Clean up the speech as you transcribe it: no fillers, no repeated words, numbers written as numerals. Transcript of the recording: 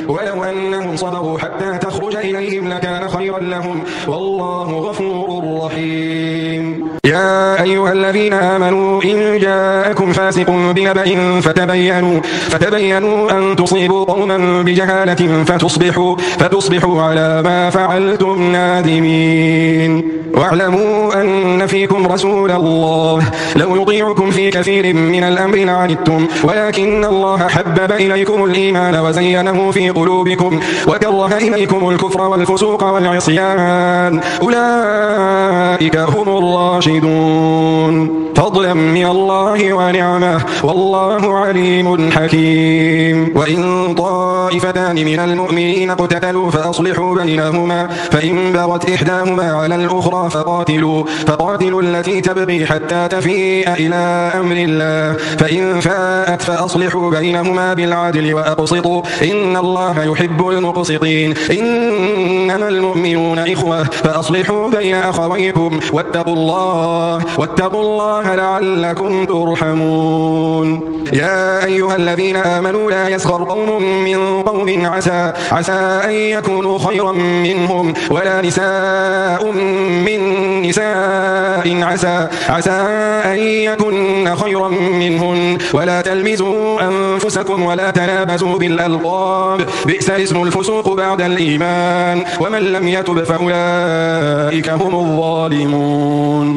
ولو أنهم صبروا حتى تخرج إليهم لكان خيرا لهم والله غفور رحيم. يا أيها الذين آمنوا إن جاءكم فاسق بنبأ فتبينوا أن تصيبوا قوما بجهالة فتصبحوا على ما فعلتم نادمين. واعلموا أن فيكم رسول الله لو يطيعكم في كثير من الأمر لعنتم ولكن الله حبب إليكم الإيمان وزينه في قلوبكم وكره إليكم الكفر والفسوق والعصيان أولئك هم الراشدون فضلا من الله ونعمه والله عليم حكيم. وإن طائفتان من المؤمنين اقتتلوا فأصلحوا بينهما فإن بغت إحداهما على الأخرى فقاتلوا التي تبغي حتى تفيء إلى أمر الله فإن فاءت فأصلحوا بينهما بالعدل وأقسطوا إن الله يحب المقسطين. إنما المؤمنون إخوة فأصلحوا بين أخويكم واتقوا الله لعلكم ترحمون. يا أيها الذين آمنوا لا يسخر قوم من قوم عسى أن يكونوا خيرا منهم ولا نساء من نساء عسى أن يكن خيرا منهن ولا تلمزوا أنفسكم ولا تنابزوا بالألقاب بئس الاسم الفسوق بعد الإيمان ومن لم يتب فأولئك هم الظالمون.